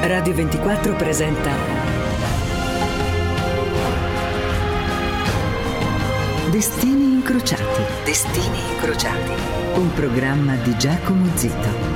Radio 24 presenta Destini incrociati. Destini incrociati. Un programma di Giacomo Zito.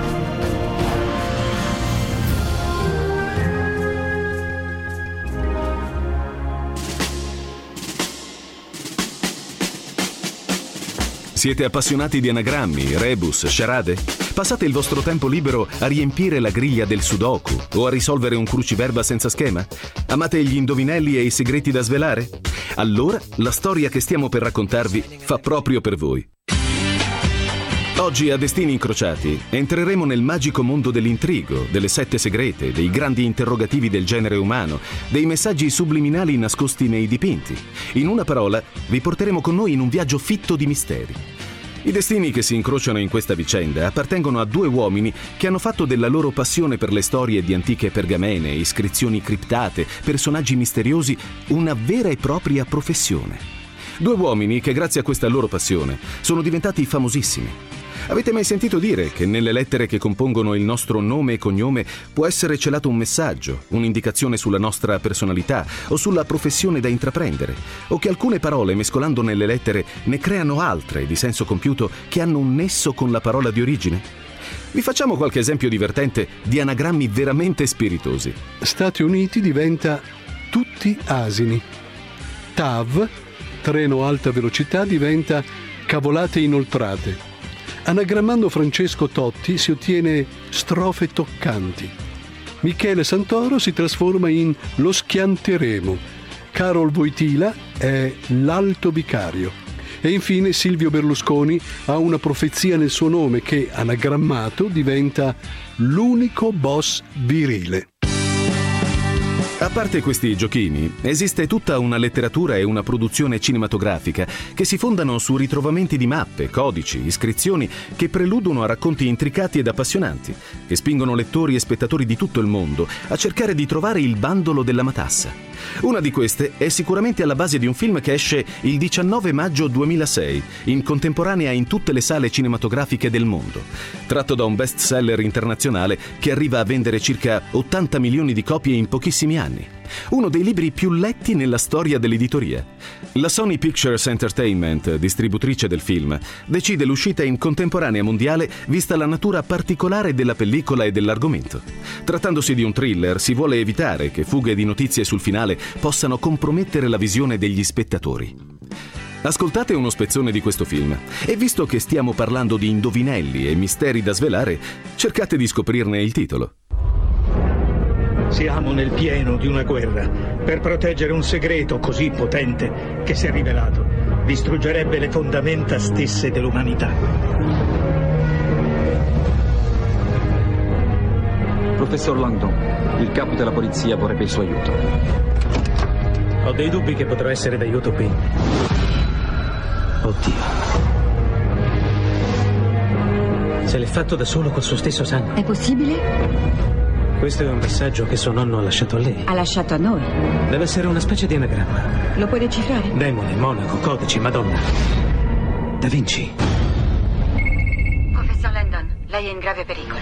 Siete appassionati di anagrammi, rebus, charade? Passate il vostro tempo libero a riempire la griglia del Sudoku o a risolvere un cruciverba senza schema? Amate gli indovinelli e i segreti da svelare? Allora, la storia che stiamo per raccontarvi fa proprio per voi. Oggi a Destini Incrociati entreremo nel magico mondo dell'intrigo, delle sette segrete, dei grandi interrogativi del genere umano, dei messaggi subliminali nascosti nei dipinti. In una parola, vi porteremo con noi in un viaggio fitto di misteri. I destini che si incrociano in questa vicenda appartengono a due uomini che hanno fatto della loro passione per le storie di antiche pergamene, iscrizioni criptate, personaggi misteriosi, una vera e propria professione. Due uomini che grazie a questa loro passione sono diventati famosissimi. Avete mai sentito dire che nelle lettere che compongono il nostro nome e cognome può essere celato un messaggio, un'indicazione sulla nostra personalità o sulla professione da intraprendere? O che alcune parole, mescolando nelle lettere, ne creano altre di senso compiuto che hanno un nesso con la parola di origine? Vi facciamo qualche esempio divertente di anagrammi veramente spiritosi. Stati Uniti diventa tutti asini. TAV, treno alta velocità, diventa cavolate inoltrate. Anagrammando Francesco Totti si ottiene strofe toccanti. Michele Santoro si trasforma in Lo schianteremo. Carol Wojtyla è l'Alto Vicario. E infine Silvio Berlusconi ha una profezia nel suo nome che, anagrammato, diventa l'unico boss virile. A parte questi giochini, esiste tutta una letteratura e una produzione cinematografica che si fondano su ritrovamenti di mappe, codici, iscrizioni che preludono a racconti intricati ed appassionanti, che spingono lettori e spettatori di tutto il mondo a cercare di trovare il bandolo della matassa. Una di queste è sicuramente alla base di un film che esce il 19 maggio 2006, in contemporanea in tutte le sale cinematografiche del mondo, tratto da un best-seller internazionale che arriva a vendere circa 80 milioni di copie in pochissimi anni. Uno dei libri più letti nella storia dell'editoria. La Sony Pictures Entertainment, distributrice del film, decide l'uscita in contemporanea mondiale vista la natura particolare della pellicola e dell'argomento. Trattandosi di un thriller, si vuole evitare che fughe di notizie sul finale possano compromettere la visione degli spettatori. Ascoltate uno spezzone di questo film e visto che stiamo parlando di indovinelli e misteri da svelare, cercate di scoprirne il titolo. Siamo nel pieno di una guerra per proteggere un segreto così potente che, se rivelato, distruggerebbe le fondamenta stesse dell'umanità. Professor Langdon, il capo della polizia vorrebbe il suo aiuto. Ho dei dubbi che potrà essere d'aiuto qui. Oddio. Se l'è fatto da solo col suo stesso sangue. È possibile? Questo è un messaggio che suo nonno ha lasciato a lei. Ha lasciato a noi. Deve essere una specie di anagramma. Lo puoi decifrare? Demone, monaco, codici, Madonna. Da Vinci. Professor Langdon, lei è in grave pericolo.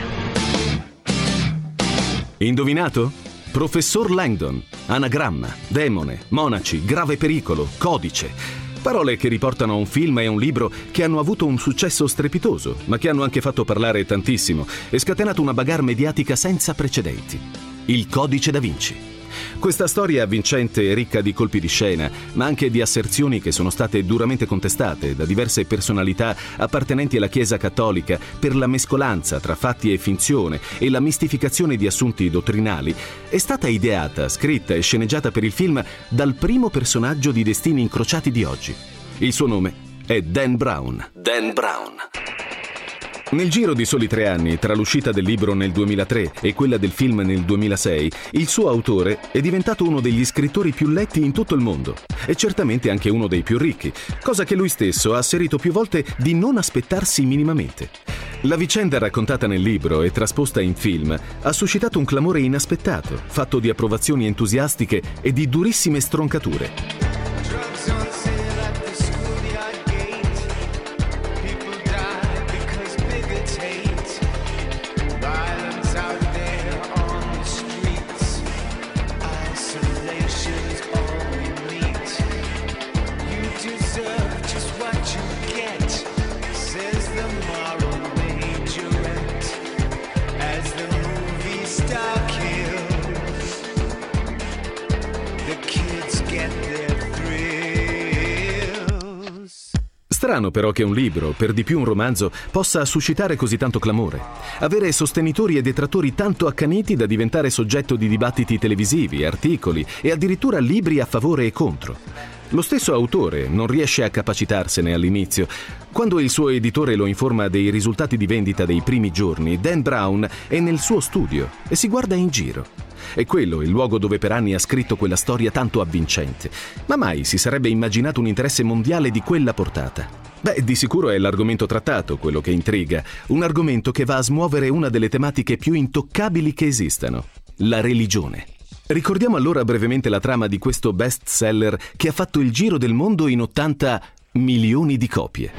Indovinato? Professor Langdon, anagramma, demone, monaci, grave pericolo, codice. Parole che riportano a un film e a un libro che hanno avuto un successo strepitoso, ma che hanno anche fatto parlare tantissimo e scatenato una bagarre mediatica senza precedenti. Il Codice da Vinci. Questa storia avvincente e ricca di colpi di scena, ma anche di asserzioni che sono state duramente contestate da diverse personalità appartenenti alla Chiesa cattolica per la mescolanza tra fatti e finzione e la mistificazione di assunti dottrinali, è stata ideata, scritta e sceneggiata per il film dal primo personaggio di Destini Incrociati di oggi. Il suo nome è Dan Brown. Dan Brown. Nel giro di soli 3 anni, tra l'uscita del libro nel 2003 e quella del film nel 2006, il suo autore è diventato uno degli scrittori più letti in tutto il mondo e certamente anche uno dei più ricchi, cosa che lui stesso ha asserito più volte di non aspettarsi minimamente. La vicenda raccontata nel libro e trasposta in film ha suscitato un clamore inaspettato, fatto di approvazioni entusiastiche e di durissime stroncature. Strano però che un libro, per di più un romanzo, possa suscitare così tanto clamore, avere sostenitori e detrattori tanto accaniti da diventare soggetto di dibattiti televisivi, articoli e addirittura libri a favore e contro. Lo stesso autore non riesce a capacitarsene all'inizio. Quando il suo editore lo informa dei risultati di vendita dei primi giorni, Dan Brown è nel suo studio e si guarda in giro. È quello il luogo dove per anni ha scritto quella storia tanto avvincente. Ma mai si sarebbe immaginato un interesse mondiale di quella portata. Beh, di sicuro è l'argomento trattato quello che intriga, un argomento che va a smuovere una delle tematiche più intoccabili che esistano, la religione. Ricordiamo allora brevemente la trama di questo bestseller che ha fatto il giro del mondo in 80 milioni di copie.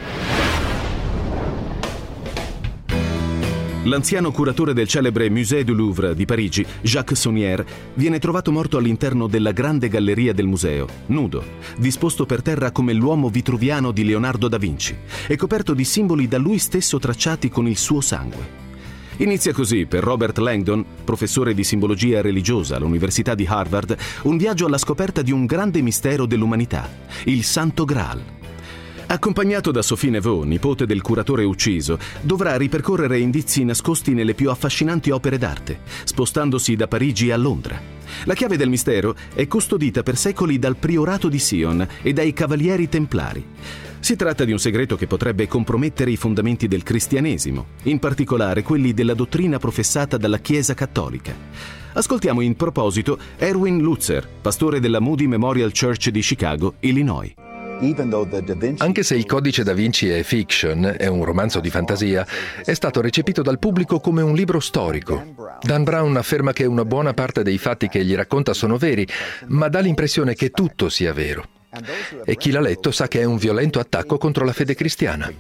L'anziano curatore del celebre Musée du Louvre di Parigi, Jacques Saunière, viene trovato morto all'interno della grande galleria del museo, nudo, disposto per terra come l'uomo vitruviano di Leonardo da Vinci e coperto di simboli da lui stesso tracciati con il suo sangue. Inizia così, per Robert Langdon, professore di simbologia religiosa all'Università di Harvard, un viaggio alla scoperta di un grande mistero dell'umanità, il Santo Graal. Accompagnato da Sophie Neveu, nipote del curatore ucciso, dovrà ripercorrere indizi nascosti nelle più affascinanti opere d'arte, spostandosi da Parigi a Londra. La chiave del mistero è custodita per secoli dal priorato di Sion e dai cavalieri templari. Si tratta di un segreto che potrebbe compromettere i fondamenti del cristianesimo, in particolare quelli della dottrina professata dalla Chiesa cattolica. Ascoltiamo in proposito Erwin Lutzer, pastore della Moody Memorial Church di Chicago, Illinois. Anche se il Codice da Vinci è fiction, è un romanzo di fantasia, è stato recepito dal pubblico come un libro storico. Dan Brown afferma che una buona parte dei fatti che gli racconta sono veri, ma dà l'impressione che tutto sia vero. E chi l'ha letto sa che è un violento attacco contro la fede cristiana.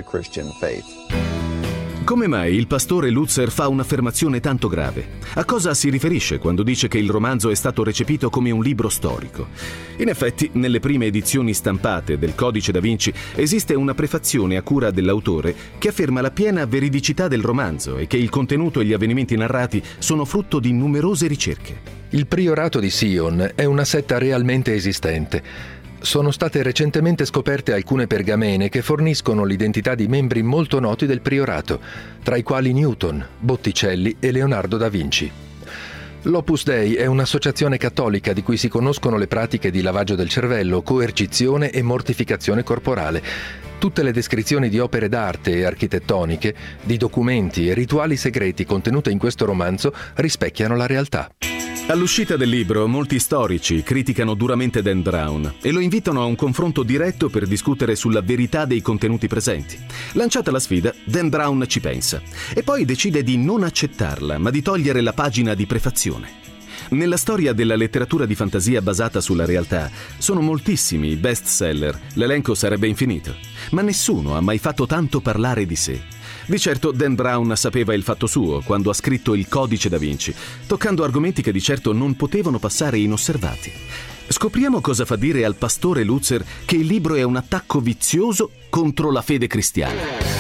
Come mai il pastore Lutzer fa un'affermazione tanto grave? A cosa si riferisce quando dice che il romanzo è stato recepito come un libro storico? In effetti, nelle prime edizioni stampate del Codice da Vinci esiste una prefazione a cura dell'autore che afferma la piena veridicità del romanzo e che il contenuto e gli avvenimenti narrati sono frutto di numerose ricerche. Il priorato di Sion è una setta realmente esistente. Sono state recentemente scoperte alcune pergamene che forniscono l'identità di membri molto noti del priorato, tra i quali Newton, Botticelli e Leonardo da Vinci. L'Opus Dei è un'associazione cattolica di cui si conoscono le pratiche di lavaggio del cervello, coercizione e mortificazione corporale. Tutte le descrizioni di opere d'arte e architettoniche, di documenti e rituali segreti contenute in questo romanzo rispecchiano la realtà. All'uscita del libro, molti storici criticano duramente Dan Brown e lo invitano a un confronto diretto per discutere sulla verità dei contenuti presenti. Lanciata la sfida, Dan Brown ci pensa e poi decide di non accettarla, ma di togliere la pagina di prefazione. Nella storia della letteratura di fantasia basata sulla realtà sono moltissimi i bestseller, l'elenco sarebbe infinito, ma nessuno ha mai fatto tanto parlare di sé. Di certo Dan Brown sapeva il fatto suo quando ha scritto il Codice da Vinci, toccando argomenti che di certo non potevano passare inosservati. Scopriamo cosa fa dire al pastore Lutzer che il libro è un attacco vizioso contro la fede cristiana.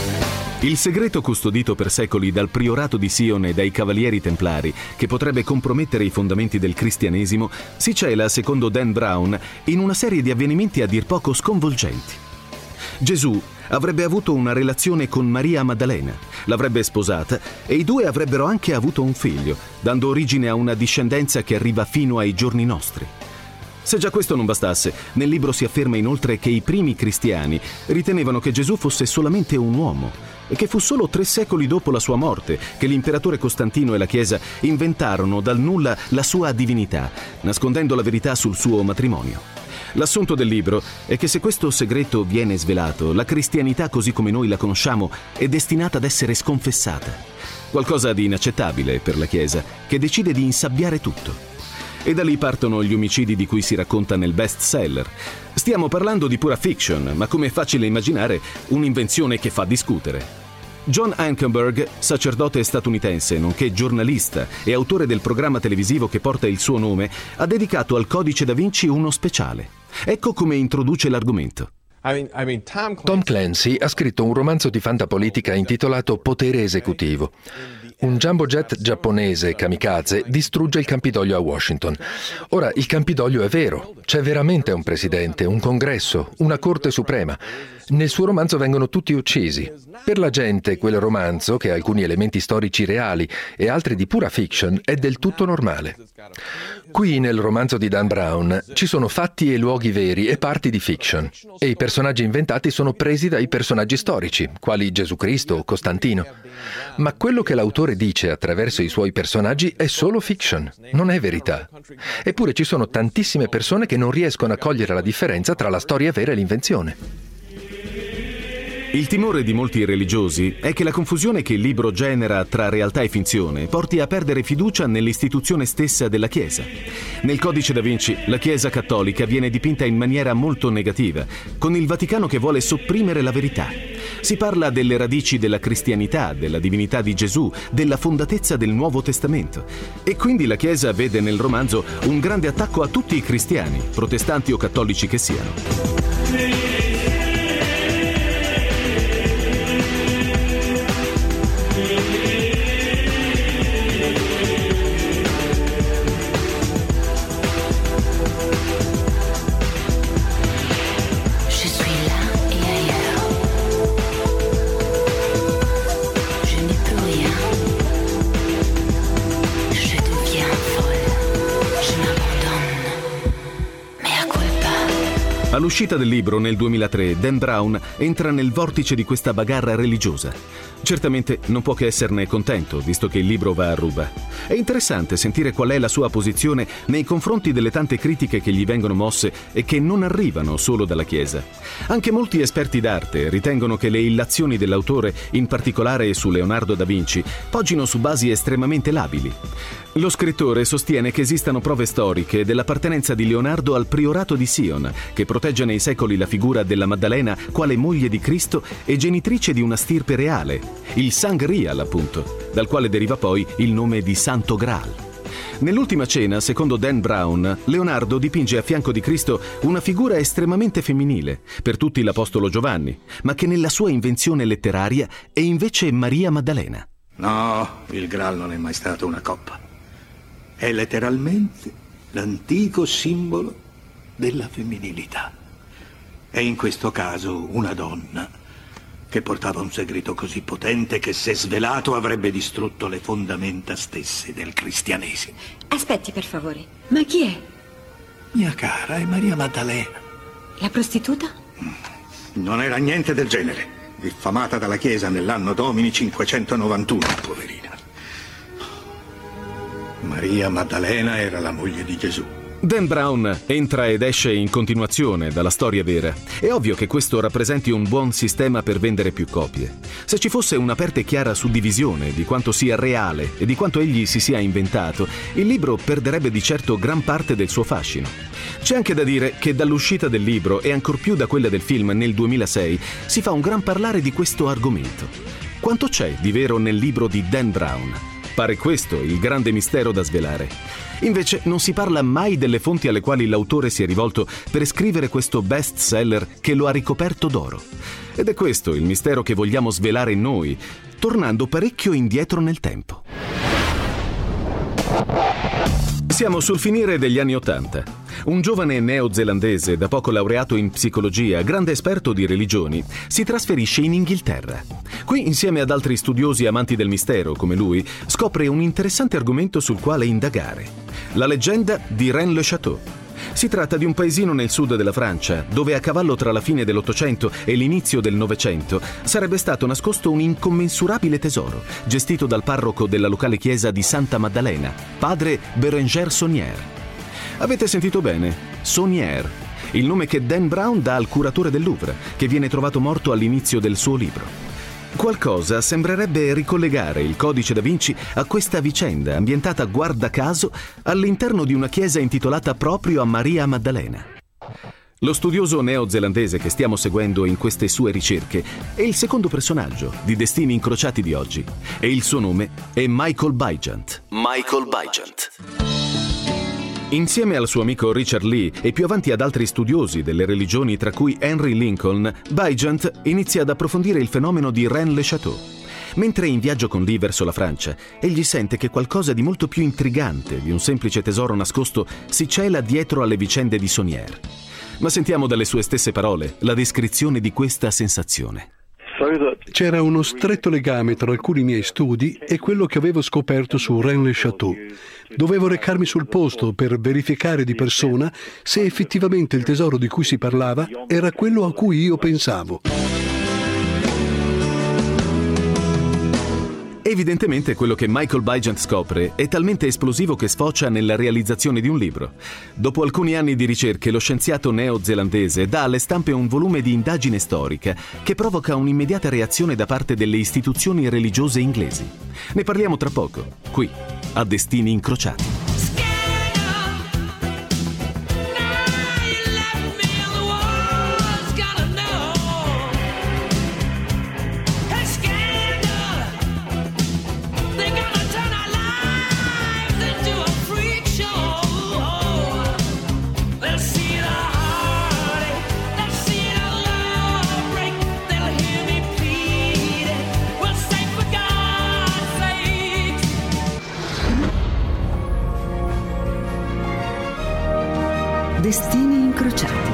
Il segreto custodito per secoli dal priorato di Sion e dai cavalieri templari, che potrebbe compromettere i fondamenti del cristianesimo, si cela, secondo Dan Brown, in una serie di avvenimenti a dir poco sconvolgenti. Gesù avrebbe avuto una relazione con Maria Maddalena, l'avrebbe sposata e i due avrebbero anche avuto un figlio, dando origine a una discendenza che arriva fino ai giorni nostri. Se già questo non bastasse, nel libro si afferma inoltre che i primi cristiani ritenevano che Gesù fosse solamente un uomo e che fu solo 3 secoli dopo la sua morte che l'imperatore Costantino e la Chiesa inventarono dal nulla la sua divinità, nascondendo la verità sul suo matrimonio. L'assunto del libro è che se questo segreto viene svelato, la cristianità così come noi la conosciamo è destinata ad essere sconfessata. Qualcosa di inaccettabile per la Chiesa, che decide di insabbiare tutto. E da lì partono gli omicidi di cui si racconta nel bestseller. Stiamo parlando di pura fiction, ma come è facile immaginare, un'invenzione che fa discutere. John Ankenberg, sacerdote statunitense, nonché giornalista e autore del programma televisivo che porta il suo nome, ha dedicato al Codice da Vinci uno speciale. Ecco come introduce l'argomento. Tom Clancy ha scritto un romanzo di fantapolitica intitolato Potere esecutivo. Un jumbo jet giapponese kamikaze distrugge il Campidoglio a Washington. Ora, il Campidoglio è vero, c'è veramente un presidente, un congresso, una corte suprema. Nel suo romanzo vengono tutti uccisi. Per la gente quel romanzo, che ha alcuni elementi storici reali e altri di pura fiction, è del tutto normale. Qui nel romanzo di Dan Brown ci sono fatti e luoghi veri e parti di fiction, e i personaggi inventati sono presi dai personaggi storici, quali Gesù Cristo o Costantino. Ma quello che l'autore dice attraverso i suoi personaggi è solo fiction, non è verità. Eppure ci sono tantissime persone che non riescono a cogliere la differenza tra la storia vera e l'invenzione. Il timore di molti religiosi è che la confusione che il libro genera tra realtà e finzione porti a perdere fiducia nell'istituzione stessa della Chiesa. Nel Codice da Vinci, la Chiesa cattolica viene dipinta in maniera molto negativa, con il Vaticano che vuole sopprimere la verità. Si parla delle radici della cristianità, della divinità di Gesù, della fondatezza del Nuovo Testamento. E quindi la Chiesa vede nel romanzo un grande attacco a tutti i cristiani, protestanti o cattolici che siano. All'uscita del libro nel 2003, Dan Brown entra nel vortice di questa bagarra religiosa. Certamente non può che esserne contento, visto che il libro va a ruba. È interessante sentire qual è la sua posizione nei confronti delle tante critiche che gli vengono mosse e che non arrivano solo dalla Chiesa. Anche molti esperti d'arte ritengono che le illazioni dell'autore, in particolare su Leonardo da Vinci, poggino su basi estremamente labili. Lo scrittore sostiene che esistano prove storiche dell'appartenenza di Leonardo al priorato di Sion, che protegge nei secoli la figura della Maddalena quale moglie di Cristo e genitrice di una stirpe reale, il Sangreal appunto, dal quale deriva poi il nome di Santo Graal. Nell'Ultima Cena, secondo Dan Brown, Leonardo dipinge a fianco di Cristo una figura estremamente femminile, per tutti l'Apostolo Giovanni, ma che nella sua invenzione letteraria è invece Maria Maddalena. No, il Graal non è mai stato una coppa. È letteralmente l'antico simbolo della femminilità. È in questo caso una donna che portava un segreto così potente che, se svelato, avrebbe distrutto le fondamenta stesse del cristianesimo. Aspetti, per favore. Ma chi è? Mia cara, è Maria Maddalena. La prostituta? Non era niente del genere. Diffamata dalla Chiesa nell'anno Domini 591, poverina. Maria Maddalena era la moglie di Gesù. Dan Brown entra ed esce in continuazione dalla storia vera. È ovvio che questo rappresenti un buon sistema per vendere più copie. Se ci fosse un'aperta e chiara suddivisione di quanto sia reale e di quanto egli si sia inventato, il libro perderebbe di certo gran parte del suo fascino. C'è anche da dire che dall'uscita del libro e ancor più da quella del film nel 2006 si fa un gran parlare di questo argomento. Quanto c'è di vero nel libro di Dan Brown? Pare questo il grande mistero da svelare. Invece non si parla mai delle fonti alle quali l'autore si è rivolto per scrivere questo bestseller che lo ha ricoperto d'oro. Ed è questo il mistero che vogliamo svelare noi, tornando parecchio indietro nel tempo. Siamo sul finire degli anni '80. Un giovane neozelandese, da poco laureato in psicologia, grande esperto di religioni, si trasferisce in Inghilterra. Qui, insieme ad altri studiosi amanti del mistero, come lui, scopre un interessante argomento sul quale indagare: la leggenda di Rennes-le-Château. Si tratta di un paesino nel sud della Francia, dove a cavallo tra la fine dell'Ottocento e l'inizio del Novecento sarebbe stato nascosto un incommensurabile tesoro, gestito dal parroco della locale chiesa di Santa Maddalena, padre Bérenger Saunière. Avete sentito bene? Saunière, il nome che Dan Brown dà al curatore del Louvre, che viene trovato morto all'inizio del suo libro. Qualcosa sembrerebbe ricollegare il Codice da Vinci a questa vicenda, ambientata guarda caso all'interno di una chiesa intitolata proprio a Maria Maddalena. Lo studioso neozelandese che stiamo seguendo in queste sue ricerche è il secondo personaggio di Destini Incrociati di oggi, e il suo nome è Michael Bygant. Michael Bygant. Insieme al suo amico Richard Lee e più avanti ad altri studiosi delle religioni, tra cui Henry Lincoln, Bygant inizia ad approfondire il fenomeno di Rennes-le-Château. Mentre è in viaggio con Lee verso la Francia, egli sente che qualcosa di molto più intrigante di un semplice tesoro nascosto si cela dietro alle vicende di Saunière. Ma sentiamo dalle sue stesse parole la descrizione di questa sensazione. C'era uno stretto legame tra alcuni miei studi e quello che avevo scoperto su Rennes-le-Château. Dovevo recarmi sul posto per verificare di persona se effettivamente il tesoro di cui si parlava era quello a cui io pensavo. Evidentemente quello che Michael Bygant scopre è talmente esplosivo che sfocia nella realizzazione di un libro. Dopo alcuni anni di ricerche, lo scienziato neozelandese dà alle stampe un volume di indagine storica che provoca un'immediata reazione da parte delle istituzioni religiose inglesi. Ne parliamo tra poco, qui, a Destini Incrociati. Destini incrociati.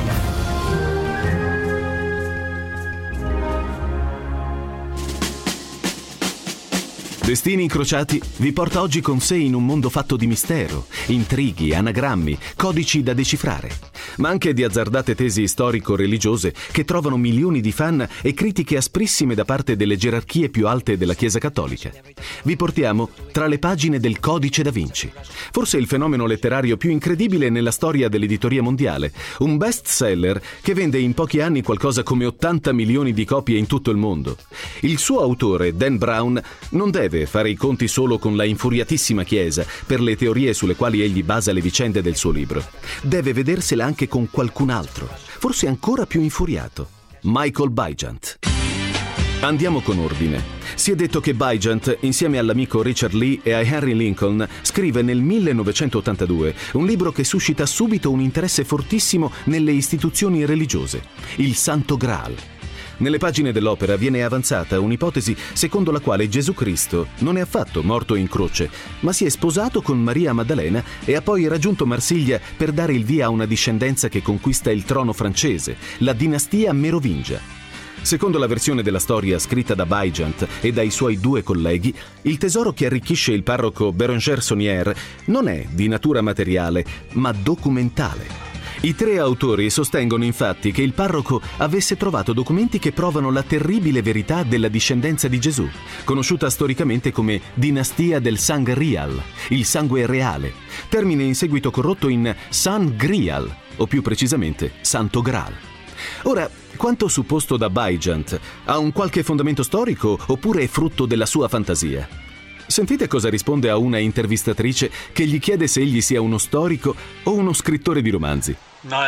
Destini Incrociati vi porta oggi con sé in un mondo fatto di mistero, intrighi, anagrammi, codici da decifrare, ma anche di azzardate tesi storico-religiose che trovano milioni di fan e critiche asprissime da parte delle gerarchie più alte della Chiesa Cattolica. Vi portiamo tra le pagine del Codice da Vinci, forse il fenomeno letterario più incredibile nella storia dell'editoria mondiale, un best-seller che vende in pochi anni qualcosa come 80 milioni di copie in tutto il mondo. Il suo autore, Dan Brown, non deve fare i conti solo con la infuriatissima Chiesa per le teorie sulle quali egli basa le vicende del suo libro. Deve vedersela anche con qualcun altro, forse ancora più infuriato, Michael Bygant. Andiamo con ordine. Si è detto che Bygant, insieme all'amico Richard Lee e a Henry Lincoln, scrive nel 1982 un libro che suscita subito un interesse fortissimo nelle istituzioni religiose, il Santo Graal. Nelle pagine dell'opera viene avanzata un'ipotesi secondo la quale Gesù Cristo non è affatto morto in croce, ma si è sposato con Maria Maddalena e ha poi raggiunto Marsiglia per dare il via a una discendenza che conquista il trono francese, la dinastia Merovingia. Secondo la versione della storia scritta da Bygant e dai suoi due colleghi, il tesoro che arricchisce il parroco Béranger Saunière non è di natura materiale, ma documentale. I tre autori sostengono infatti che il parroco avesse trovato documenti che provano la terribile verità della discendenza di Gesù, conosciuta storicamente come dinastia del Sangreal, il sangue reale, termine in seguito corrotto in Sangreal, o più precisamente Santo Graal. Ora, quanto supposto da Bygant ha un qualche fondamento storico oppure è frutto della sua fantasia? Sentite cosa risponde a una intervistatrice che gli chiede se egli sia uno storico o uno scrittore di romanzi.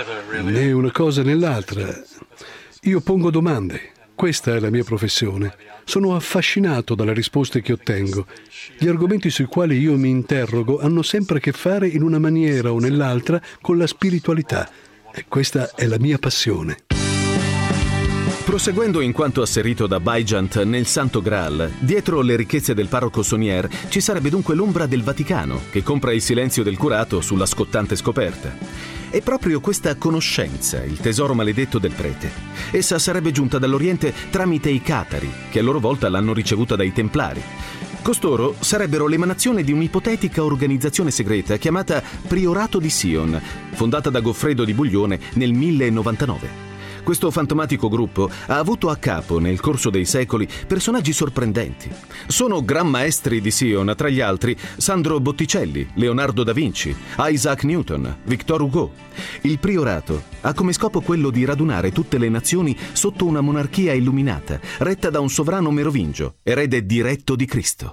Né una cosa né l'altra. Io pongo domande. Questa è la mia professione. Sono affascinato dalle risposte che ottengo. Gli argomenti sui quali io mi interrogo hanno sempre a che fare in una maniera o nell'altra con la spiritualità. E questa è la mia passione. Proseguendo in quanto asserito da Bygant nel Santo Graal, dietro le ricchezze del parroco Saunière ci sarebbe dunque l'ombra del Vaticano, che compra il silenzio del curato sulla scottante scoperta. È proprio questa conoscenza il tesoro maledetto del prete. Essa sarebbe giunta dall'Oriente tramite i Catari, che a loro volta l'hanno ricevuta dai Templari. Costoro sarebbero l'emanazione di un'ipotetica organizzazione segreta chiamata Priorato di Sion, fondata da Goffredo di Buglione nel 1099. Questo fantomatico gruppo ha avuto a capo, nel corso dei secoli, personaggi sorprendenti. Sono gran maestri di Sion, tra gli altri Sandro Botticelli, Leonardo da Vinci, Isaac Newton, Victor Hugo. Il priorato ha come scopo quello di radunare tutte le nazioni sotto una monarchia illuminata, retta da un sovrano merovingio, erede diretto di Cristo.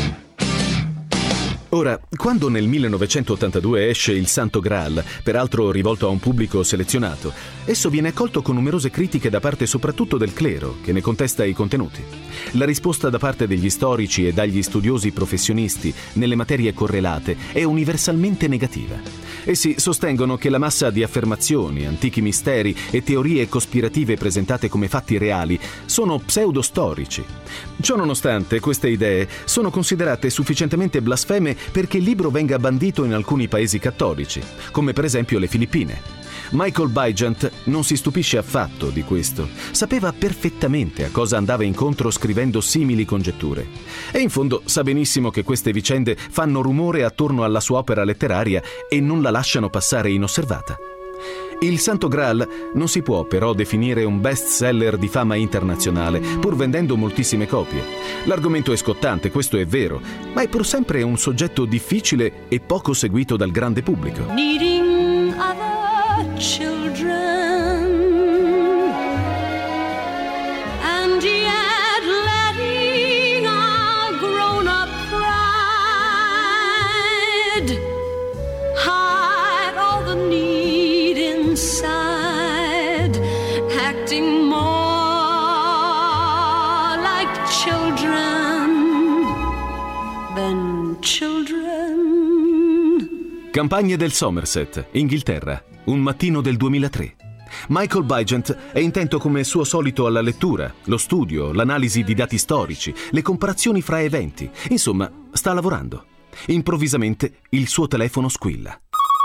Ora, quando nel 1982 esce il Santo Graal, peraltro rivolto a un pubblico selezionato, esso viene accolto con numerose critiche da parte soprattutto del clero, che ne contesta i contenuti. La risposta da parte degli storici e dagli studiosi professionisti nelle materie correlate è universalmente negativa. Essi sostengono che la massa di affermazioni, antichi misteri e teorie cospirative presentate come fatti reali sono pseudostorici. Ciononostante, queste idee sono considerate sufficientemente blasfeme perché il libro venga bandito in alcuni paesi cattolici, come per esempio le Filippine. Michael Bygant non si stupisce affatto di questo. Sapeva perfettamente a cosa andava incontro scrivendo simili congetture. E in fondo sa benissimo che queste vicende fanno rumore attorno alla sua opera letteraria e non la lasciano passare inosservata. Il Santo Graal non si può però definire un best-seller di fama internazionale, pur vendendo moltissime copie. L'argomento è scottante, questo è vero, ma è pur sempre un soggetto difficile e poco seguito dal grande pubblico. Needing other children and yet letting our grown-up pride hide all the need inside, acting more like children than children. Campagne del Somerset, Inghilterra, un mattino del 2003. Michael Bygant è intento come suo solito alla lettura, lo studio, l'analisi di dati storici, le comparazioni fra eventi. Insomma, sta lavorando. Improvvisamente il suo telefono squilla.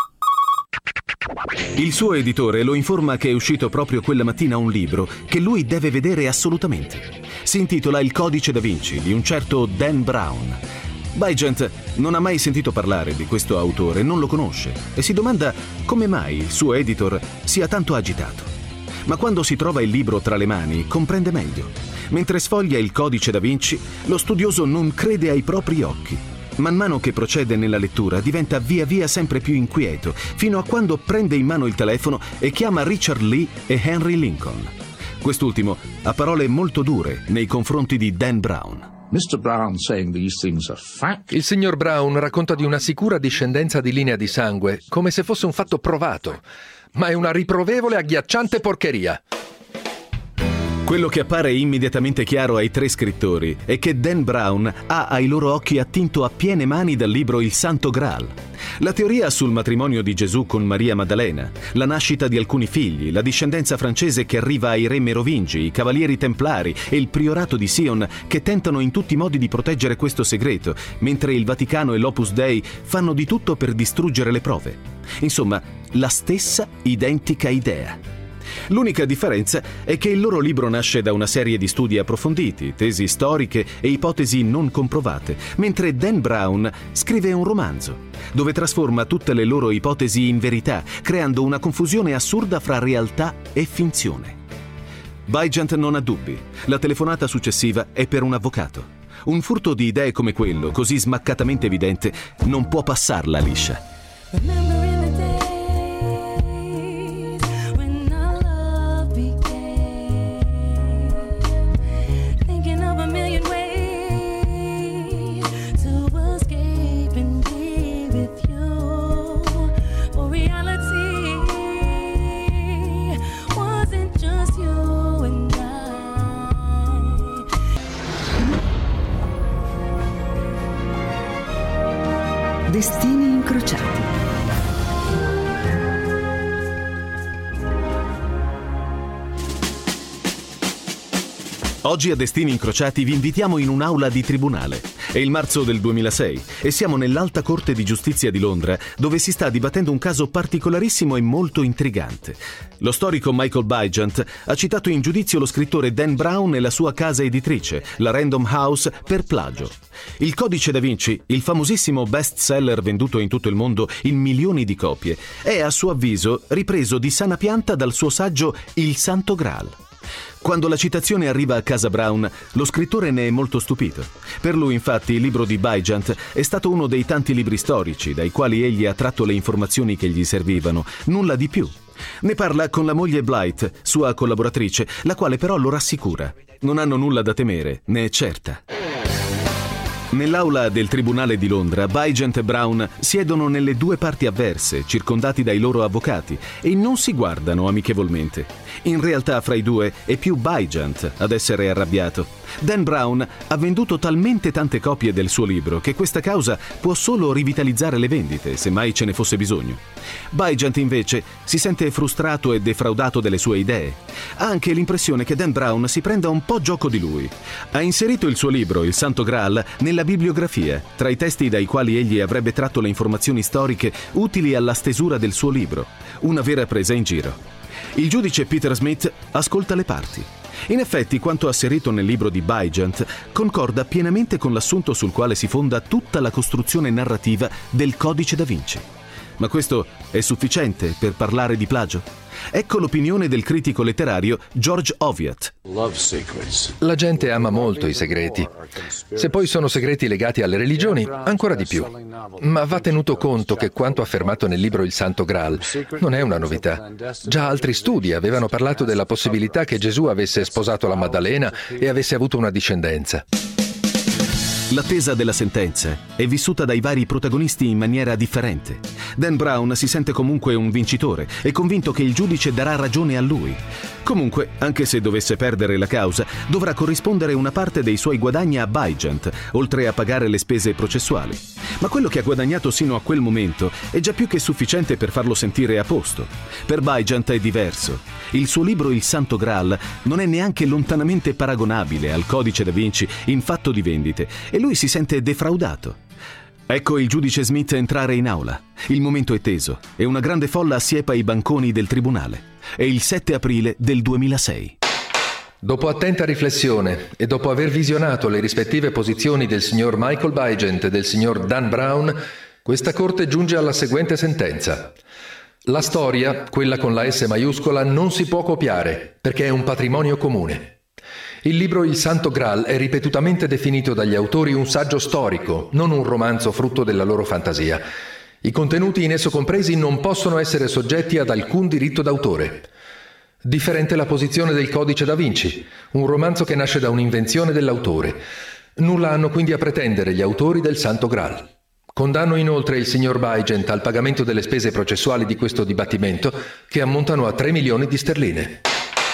Il suo editore lo informa che è uscito proprio quella mattina un libro che lui deve vedere assolutamente. Si intitola Il Codice da Vinci di un certo Dan Brown. Bygant non ha mai sentito parlare di questo autore, non lo conosce e si domanda come mai il suo editor sia tanto agitato. Ma quando si trova il libro tra le mani comprende meglio. Mentre sfoglia Il Codice da Vinci, lo studioso non crede ai propri occhi. Man mano che procede nella lettura diventa via via sempre più inquieto, fino a quando prende in mano il telefono e chiama Richard Lee e Henry Lincoln. Quest'ultimo ha parole molto dure nei confronti di Dan Brown. Mr. Brown saying these things are fact. Il signor Brown racconta di una sicura discendenza di linea di sangue, come se fosse un fatto provato, ma è una riprovevole e agghiacciante porcheria. Quello che appare immediatamente chiaro ai tre scrittori è che Dan Brown ha ai loro occhi attinto a piene mani dal libro Il Santo Graal. La teoria sul matrimonio di Gesù con Maria Maddalena, la nascita di alcuni figli, la discendenza francese che arriva ai re merovingi, i cavalieri templari e il priorato di Sion che tentano in tutti i modi di proteggere questo segreto, mentre il Vaticano e l'Opus Dei fanno di tutto per distruggere le prove. Insomma, la stessa identica idea. L'unica differenza è che il loro libro nasce da una serie di studi approfonditi, tesi storiche e ipotesi non comprovate, mentre Dan Brown scrive un romanzo, dove trasforma tutte le loro ipotesi in verità, creando una confusione assurda fra realtà e finzione. Bygant non ha dubbi. La telefonata successiva è per un avvocato. Un furto di idee come quello, così smaccatamente evidente, non può passarla liscia. Destini incrociati. Oggi a Destini Incrociati vi invitiamo in un'aula di tribunale. È il marzo del 2006 e siamo nell'Alta Corte di Giustizia di Londra, dove si sta dibattendo un caso particolarissimo e molto intrigante. Lo storico Michael Bygant ha citato in giudizio lo scrittore Dan Brown e la sua casa editrice, la Random House, per plagio. Il Codice da Vinci, il famosissimo best-seller venduto in tutto il mondo in milioni di copie, è a suo avviso ripreso di sana pianta dal suo saggio Il Santo Graal. Quando la citazione arriva a casa Brown, lo scrittore ne è molto stupito. Per lui, infatti, il libro di Bygant è stato uno dei tanti libri storici dai quali egli ha tratto le informazioni che gli servivano, nulla di più. Ne parla con la moglie Blythe, sua collaboratrice, la quale però lo rassicura. Non hanno nulla da temere, ne è certa. Nell'aula del Tribunale di Londra, Bygant e Brown siedono nelle due parti avverse, circondati dai loro avvocati, e non si guardano amichevolmente. In realtà, fra i due è più Bygant ad essere arrabbiato. Dan Brown ha venduto talmente tante copie del suo libro che questa causa può solo rivitalizzare le vendite, se mai ce ne fosse bisogno. Bygent invece si sente frustrato e defraudato delle sue idee. Ha anche l'impressione che Dan Brown si prenda un po' gioco di lui. Ha inserito il suo libro, Il Santo Graal, nella bibliografia, tra i testi dai quali egli avrebbe tratto le informazioni storiche utili alla stesura del suo libro. Una vera presa in giro. Il giudice Peter Smith ascolta le parti. In effetti, quanto asserito nel libro di Bygent concorda pienamente con l'assunto sul quale si fonda tutta la costruzione narrativa del Codice da Vinci. Ma questo è sufficiente per parlare di plagio? Ecco l'opinione del critico letterario George Oviatt. La gente ama molto i segreti. Se poi sono segreti legati alle religioni, ancora di più. Ma va tenuto conto che quanto affermato nel libro Il Santo Graal non è una novità. Già altri studi avevano parlato della possibilità che Gesù avesse sposato la Maddalena e avesse avuto una discendenza. L'attesa della sentenza è vissuta dai vari protagonisti in maniera differente. Dan Brown si sente comunque un vincitore e convinto che il giudice darà ragione a lui. Comunque, anche se dovesse perdere la causa, dovrà corrispondere una parte dei suoi guadagni a Bygent, oltre a pagare le spese processuali. Ma quello che ha guadagnato sino a quel momento è già più che sufficiente per farlo sentire a posto. Per Bygent è diverso. Il suo libro Il Santo Graal non è neanche lontanamente paragonabile al Codice da Vinci in fatto di vendite e lui si sente defraudato. Ecco il giudice Smith entrare in aula. Il momento è teso e una grande folla assiepa i banconi del tribunale. È il 7 aprile del 2006. Dopo attenta riflessione e dopo aver visionato le rispettive posizioni del signor Michael Bygent e del signor Dan Brown, questa corte giunge alla seguente sentenza. La storia, quella con la S maiuscola, non si può copiare perché è un patrimonio comune. Il libro Il Santo Graal è ripetutamente definito dagli autori un saggio storico, non un romanzo frutto della loro fantasia. I contenuti in esso compresi non possono essere soggetti ad alcun diritto d'autore. Differente la posizione del Codice da Vinci, un romanzo che nasce da un'invenzione dell'autore. Nulla hanno quindi a pretendere gli autori del Santo Graal. Condanno inoltre il signor Bygent al pagamento delle spese processuali di questo dibattimento, che ammontano a 3 milioni di sterline.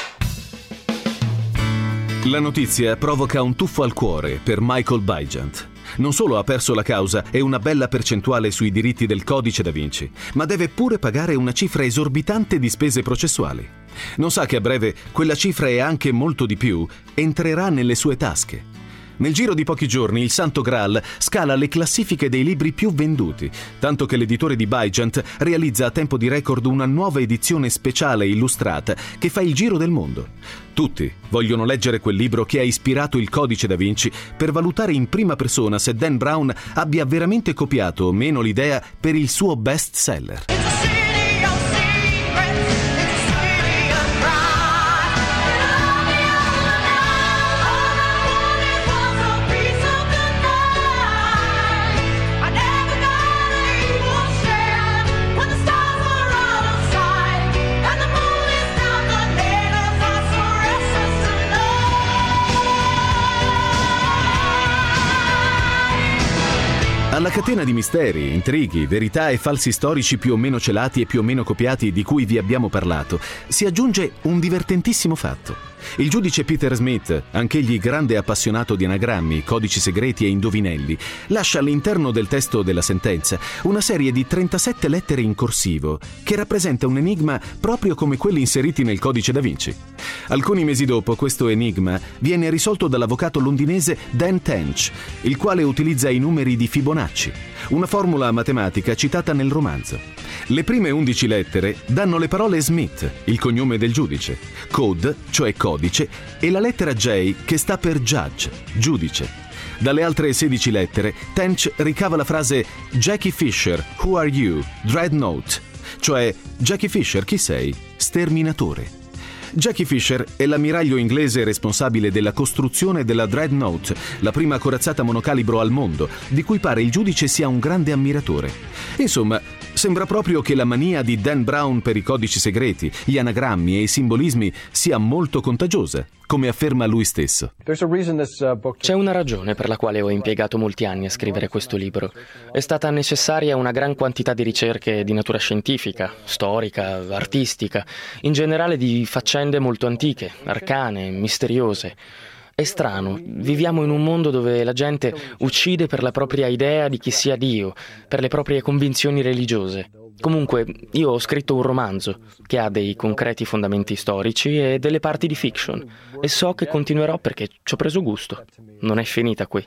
La notizia provoca un tuffo al cuore per Michael Bygent. Non solo ha perso la causa e una bella percentuale sui diritti del Codice da Vinci, ma deve pure pagare una cifra esorbitante di spese processuali. Non sa che a breve quella cifra e anche molto di più entrerà nelle sue tasche. Nel giro di pochi giorni il Santo Graal scala le classifiche dei libri più venduti, tanto che l'editore di Bygent realizza a tempo di record una nuova edizione speciale illustrata che fa il giro del mondo. Tutti vogliono leggere quel libro che ha ispirato il Codice da Vinci per valutare in prima persona se Dan Brown abbia veramente copiato o meno l'idea per il suo best seller. Alla catena di misteri, intrighi, verità e falsi storici più o meno celati e più o meno copiati di cui vi abbiamo parlato, si aggiunge un divertentissimo fatto. Il giudice Peter Smith, anch'egli grande appassionato di anagrammi, codici segreti e indovinelli, lascia all'interno del testo della sentenza una serie di 37 lettere in corsivo che rappresenta un enigma proprio come quelli inseriti nel Codice da Vinci. Alcuni mesi dopo, questo enigma viene risolto dall'avvocato londinese Dan Tench, il quale utilizza i numeri di Fibonacci, una formula matematica citata nel romanzo. Le prime 11 lettere danno le parole Smith, il cognome del giudice, code, cioè codice, e la lettera J che sta per judge, giudice. Dalle altre 16 lettere, Tench ricava la frase Jackie Fisher, who are you? Dreadnought, cioè Jackie Fisher, chi sei? Sterminatore. Jackie Fisher è l'ammiraglio inglese responsabile della costruzione della Dreadnought, la prima corazzata monocalibro al mondo, di cui pare il giudice sia un grande ammiratore. Insomma, sembra proprio che la mania di Dan Brown per i codici segreti, gli anagrammi e i simbolismi sia molto contagiosa, come afferma lui stesso. C'è una ragione per la quale ho impiegato molti anni a scrivere questo libro. È stata necessaria una gran quantità di ricerche di natura scientifica, storica, artistica, in generale di faccende molto antiche, arcane, misteriose. È strano, viviamo in un mondo dove la gente uccide per la propria idea di chi sia Dio, per le proprie convinzioni religiose. Comunque, io ho scritto un romanzo che ha dei concreti fondamenti storici e delle parti di fiction, e so che continuerò perché ci ho preso gusto. Non è finita qui.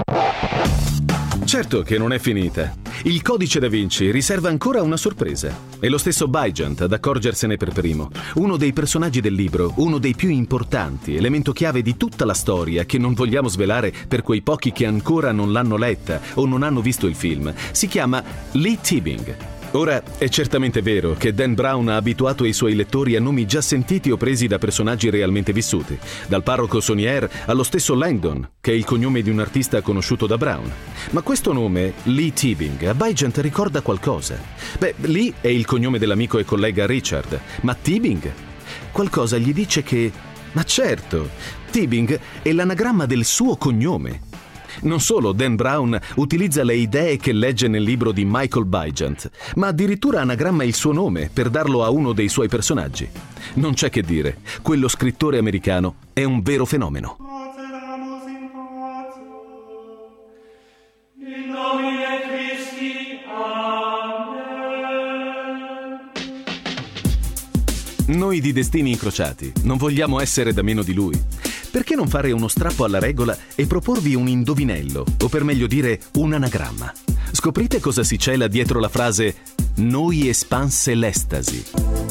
Certo che non è finita. Il Codice da Vinci riserva ancora una sorpresa. È lo stesso Bygant ad accorgersene per primo. Uno dei personaggi del libro, uno dei più importanti, elemento chiave di tutta la storia che non vogliamo svelare per quei pochi che ancora non l'hanno letta o non hanno visto il film, si chiama Lee Teabing. Ora, è certamente vero che Dan Brown ha abituato i suoi lettori a nomi già sentiti o presi da personaggi realmente vissuti, dal parroco Saunier allo stesso Langdon, che è il cognome di un artista conosciuto da Brown. Ma questo nome, Lee Teabing, a Bygant ricorda qualcosa. Lee è il cognome dell'amico e collega Richard, ma Teabing? Qualcosa gli dice che... Ma certo, Teabing è l'anagramma del suo cognome. Non solo Dan Brown utilizza le idee che legge nel libro di Michael Bygant, ma addirittura anagramma il suo nome per darlo a uno dei suoi personaggi. Non c'è che dire, quello scrittore americano è un vero fenomeno. Noi di Destini Incrociati non vogliamo essere da meno di lui. Perché non fare uno strappo alla regola e proporvi un indovinello, o per meglio dire un anagramma? Scoprite cosa si cela dietro la frase «Noi espanse l'estasi».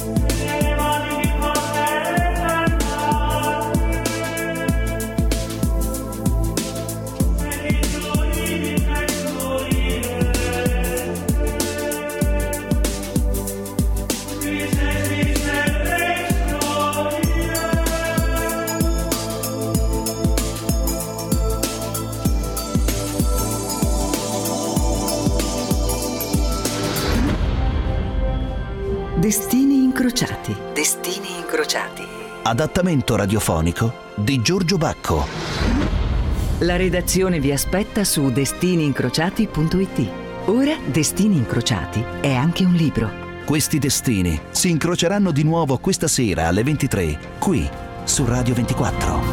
Destini incrociati. Destini incrociati. Adattamento radiofonico di Giorgio Bacco. La redazione vi aspetta su destiniincrociati.it. Ora Destini Incrociati è anche un libro. Questi destini si incroceranno di nuovo questa sera alle 23, qui su Radio 24.